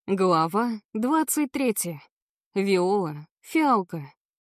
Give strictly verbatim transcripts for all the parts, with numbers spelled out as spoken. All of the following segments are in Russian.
Глава двадцать третья. Виола, фиалка.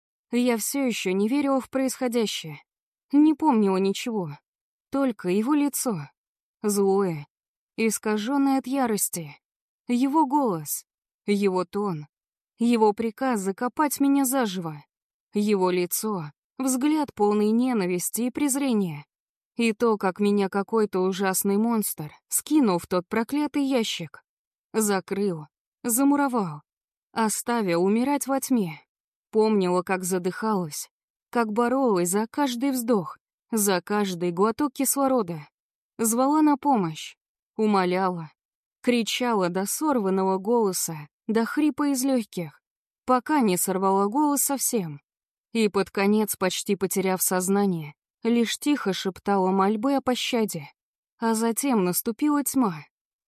Я все еще не верила в происходящее. Не помнила ничего. Только его лицо. Злое, искаженное от ярости. Его голос, его тон, его приказ закопать меня заживо. Его лицо, взгляд полный ненависти и презрения. И то, как меня какой-то ужасный монстр скинул в тот проклятый ящик. Закрыл, замуровал, оставил умирать во тьме. Помнила, как задыхалась, как боролась за каждый вздох, за каждый глоток кислорода. Звала на помощь, умоляла, кричала до сорванного голоса, до хрипа из легких, пока не сорвала голос совсем. И под конец, почти потеряв сознание, лишь тихо шептала мольбы о пощаде. А затем наступила тьма.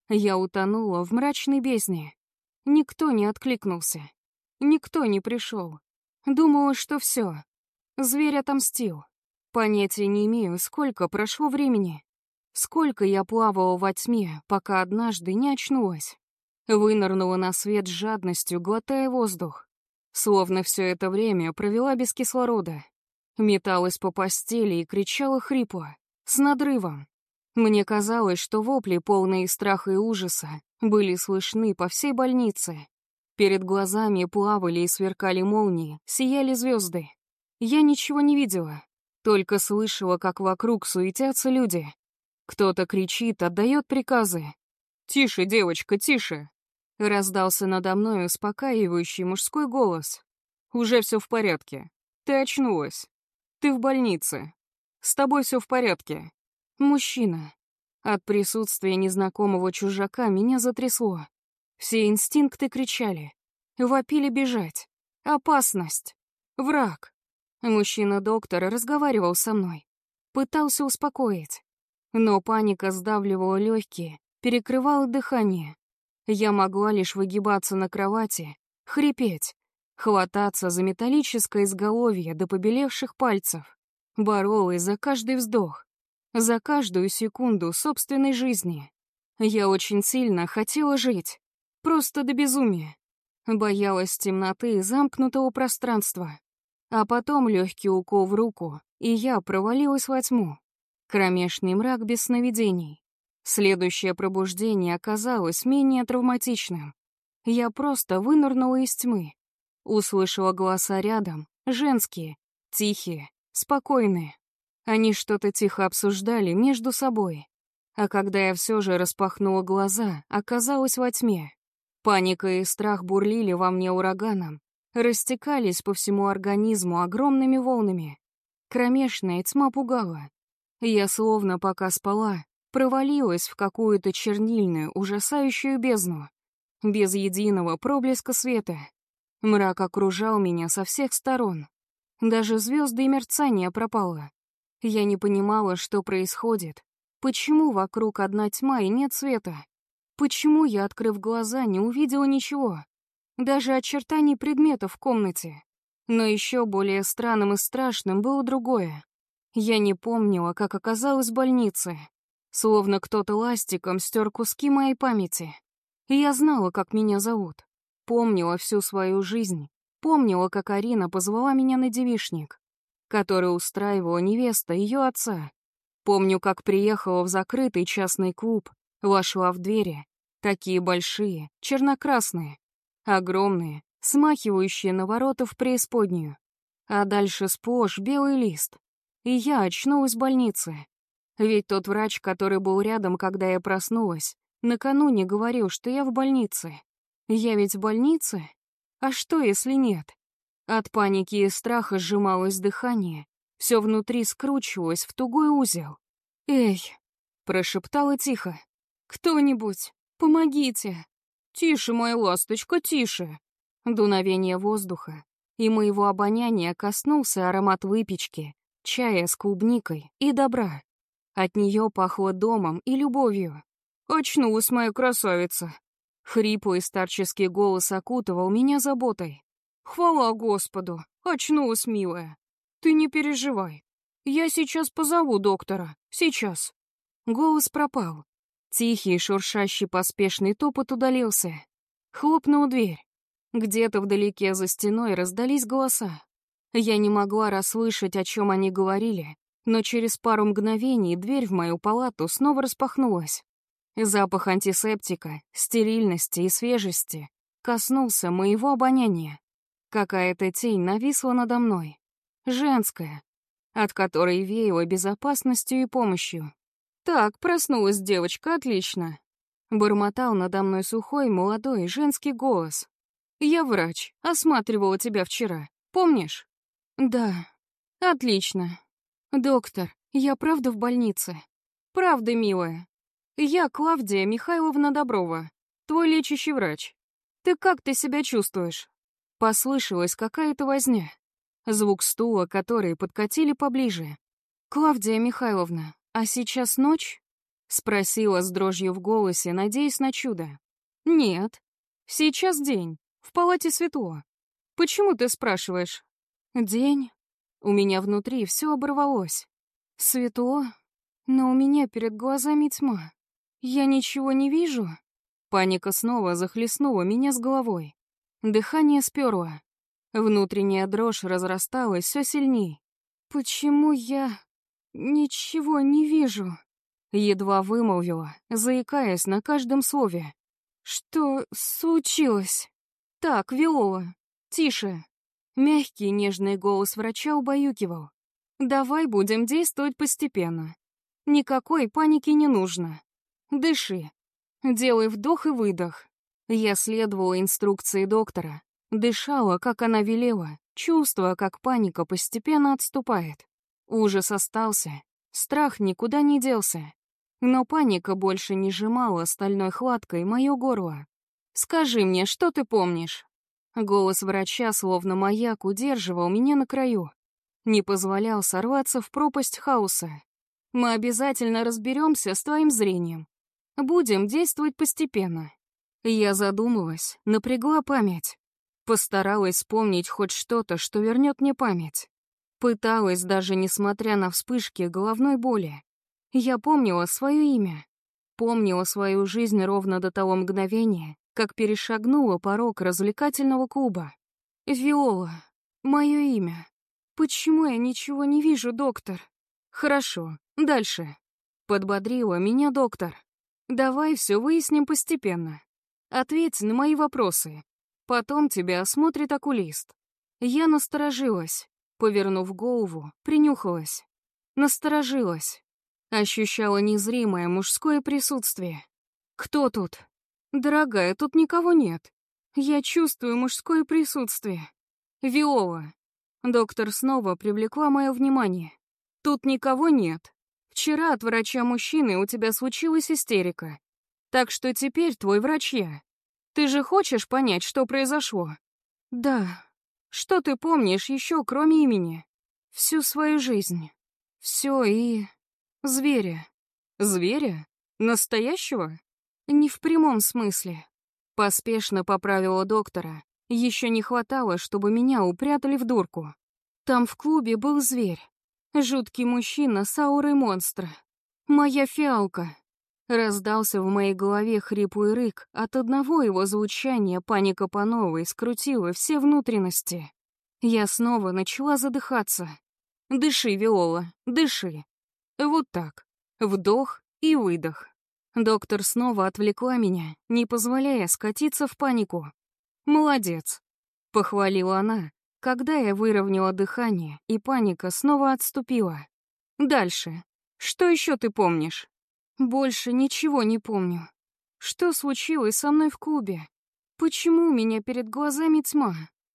Я утонула в мрачной бездне. Никто не откликнулся. Никто не пришел. Думала, что все. Зверь отомстил. Понятия не имею, сколько прошло времени. Сколько я плавала во тьме, пока однажды не очнулась. Вынырнула на свет с жадностью, глотая воздух. Словно все это время провела без кислорода. Металась по постели и кричала хрипло, с надрывом. Мне казалось, что вопли, полные страха и ужаса, были слышны по всей больнице. Перед глазами плавали и сверкали молнии, сияли звезды. Я ничего не видела, только слышала, как вокруг суетятся люди. Кто-то кричит, отдает приказы. «Тише, девочка, тише!» Раздался надо мной успокаивающий мужской голос. «Уже все в порядке. Ты очнулась. Ты в больнице. С тобой все в порядке». Мужчина. От присутствия незнакомого чужака меня затрясло. Все инстинкты кричали. Вопили бежать. Опасность. Враг. Мужчина-доктор разговаривал со мной. Пытался успокоить. Но паника сдавливала легкие, перекрывала дыхание. Я могла лишь выгибаться на кровати, хрипеть, хвататься за металлическое изголовье до побелевших пальцев. Боролась за каждый вздох. За каждую секунду собственной жизни. Я очень сильно хотела жить. Просто до безумия. Боялась темноты и замкнутого пространства. А потом легкий укол в руку, и я провалилась во тьму. Кромешный мрак без сновидений. Следующее пробуждение оказалось менее травматичным. Я просто вынырнула из тьмы. Услышала голоса рядом, женские, тихие, спокойные. Они что-то тихо обсуждали между собой. А когда я все же распахнула глаза, оказалась во тьме. Паника и страх бурлили во мне ураганом, растекались по всему организму огромными волнами. Кромешная тьма пугала. Я словно пока спала, провалилась в какую-то чернильную, ужасающую бездну. Без единого проблеска света. Мрак окружал меня со всех сторон. Даже звезды и мерцание пропало. Я не понимала, что происходит. Почему вокруг одна тьма и нет света? Почему я, открыв глаза, не увидела ничего? Даже очертаний предметов в комнате. Но еще более странным и страшным было другое. Я не помнила, как оказалась в больнице. Словно кто-то ластиком стер куски моей памяти. И я знала, как меня зовут. Помнила всю свою жизнь. Помнила, как Арина позвала меня на девичник, который устраивала невеста ее отца. Помню, как приехала в закрытый частный клуб, вошла в двери, такие большие, черно-красные, огромные, смахивающие на ворота в преисподнюю. А дальше сплошь белый лист. И я очнулась в больнице. Ведь тот врач, который был рядом, когда я проснулась, накануне говорил, что я в больнице. Я ведь в больнице? А что, если нет? От паники и страха сжималось дыхание, все внутри скручивалось в тугой узел. «Эй!» — прошептала тихо. «Кто-нибудь, помогите!» «Тише, моя ласточка, тише!» Дуновение воздуха, и моего обоняния коснулся аромат выпечки, чая с клубникой и добра. От нее пахло домом и любовью. «Очнулась моя красавица!» Хриплый старческий голос окутывал меня заботой. «Хвала Господу! Очнулась, милая! Ты не переживай! Я сейчас позову доктора! Сейчас!» Голос пропал. Тихий, шуршащий, поспешный топот удалился. Хлопнула дверь. Где-то вдалеке за стеной раздались голоса. Я не могла расслышать, о чем они говорили, но через пару мгновений дверь в мою палату снова распахнулась. Запах антисептика, стерильности и свежести коснулся моего обоняния. Какая-то тень нависла надо мной. Женская, от которой веяло безопасностью и помощью. «Так, проснулась девочка, отлично!» Бормотал надо мной сухой, молодой, женский голос. «Я врач, осматривала тебя вчера, помнишь?» «Да, отлично. Доктор, я правда в больнице?» «Правда, милая. Я Клавдия Михайловна Доброва, твой лечащий врач. Ты как ты себя чувствуешь?» Послышалась какая-то возня. Звук стула, который подкатили поближе. «Клавдия Михайловна, а сейчас ночь?» Спросила с дрожью в голосе, надеясь на чудо. «Нет, сейчас день, в палате светло. Почему ты спрашиваешь?» «День?» У меня внутри все оборвалось. «Светло? Но у меня перед глазами тьма. Я ничего не вижу?» Паника снова захлестнула меня с головой. Дыхание сперло. Внутренняя дрожь разрасталась все сильней. «Почему я ничего не вижу?» Едва вымолвила, заикаясь на каждом слове. «Что случилось?» «Так, Виола, тише». Мягкий нежный голос врача убаюкивал. «Давай будем действовать постепенно. Никакой паники не нужно. Дыши. Делай вдох и выдох». Я следовала инструкции доктора. Дышала, как она велела, чувствуя, как паника постепенно отступает. Ужас остался, страх никуда не делся. Но паника больше не сжимала стальной хваткой мое горло. «Скажи мне, что ты помнишь?» Голос врача, словно маяк, удерживал меня на краю. Не позволял сорваться в пропасть хаоса. «Мы обязательно разберемся с твоим зрением. Будем действовать постепенно». Я задумалась, напрягла память. Постаралась вспомнить хоть что-то, что вернет мне память. Пыталась, даже несмотря на вспышки головной боли. Я помнила свое имя. Помнила свою жизнь ровно до того мгновения, как перешагнула порог развлекательного клуба. «Виола, мое имя. Почему я ничего не вижу, доктор?» «Хорошо, дальше». Подбодрила меня доктор. «Давай все выясним постепенно. Ответь на мои вопросы. Потом тебя осмотрит окулист». Я насторожилась, повернув голову, принюхалась. Насторожилась. Ощущала незримое мужское присутствие. «Кто тут?» «Дорогая, тут никого нет. Я чувствую мужское присутствие. Виола». Доктор снова привлекла мое внимание. «Тут никого нет. Вчера от врача-мужчины у тебя случилась истерика. Так что теперь твой врач я. Ты же хочешь понять, что произошло?» «Да. Что ты помнишь еще, кроме имени?» «Всю свою жизнь. Все и... зверя». «Зверя? Настоящего?» «Не в прямом смысле». Поспешно поправила доктора. Еще не хватало, чтобы меня упрятали в дурку. Там в клубе был зверь. Жуткий мужчина с аурой монстра. Моя фиалка. Раздался в моей голове хриплый рык. От одного его звучания паника по новой скрутила все внутренности. Я снова начала задыхаться. «Дыши, Виола, дыши. Вот так. Вдох и выдох». Доктор снова отвлекла меня, не позволяя скатиться в панику. «Молодец», — похвалила она, когда я выровняла дыхание, и паника снова отступила. «Дальше. Что еще ты помнишь?» «Больше ничего не помню. Что случилось со мной в клубе? Почему у меня перед глазами тьма?»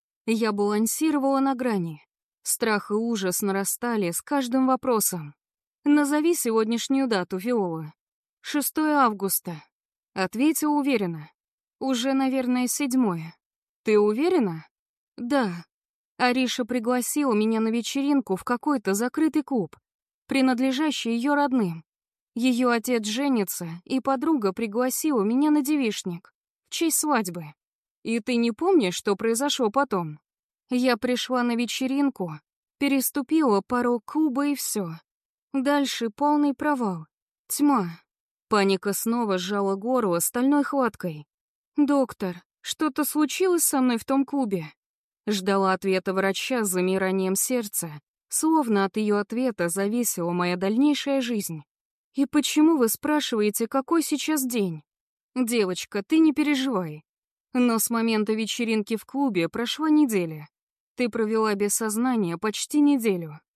Я балансировала на грани. Страх и ужас нарастали с каждым вопросом. «Назови сегодняшнюю дату, Виола». шестое августа. Ответила уверенно. Уже, наверное, седьмое. Ты уверена? Да. Ариша пригласила меня на вечеринку в какой-то закрытый клуб, принадлежащий ее родным. Ее отец женится, и подруга пригласила меня на девичник в честь свадьбы. И ты не помнишь, что произошло потом? Я пришла на вечеринку, переступила порог клуба и все. Дальше полный провал. Тьма. Паника снова сжала горло стальной хваткой. «Доктор, Что-то случилось со мной в том клубе? Ждала ответа врача с замиранием сердца, словно от ее ответа зависела моя дальнейшая жизнь. И почему вы спрашиваете, какой сейчас день? Девочка, ты не переживай. Но с момента вечеринки в клубе прошла неделя. Ты провела без сознания почти неделю.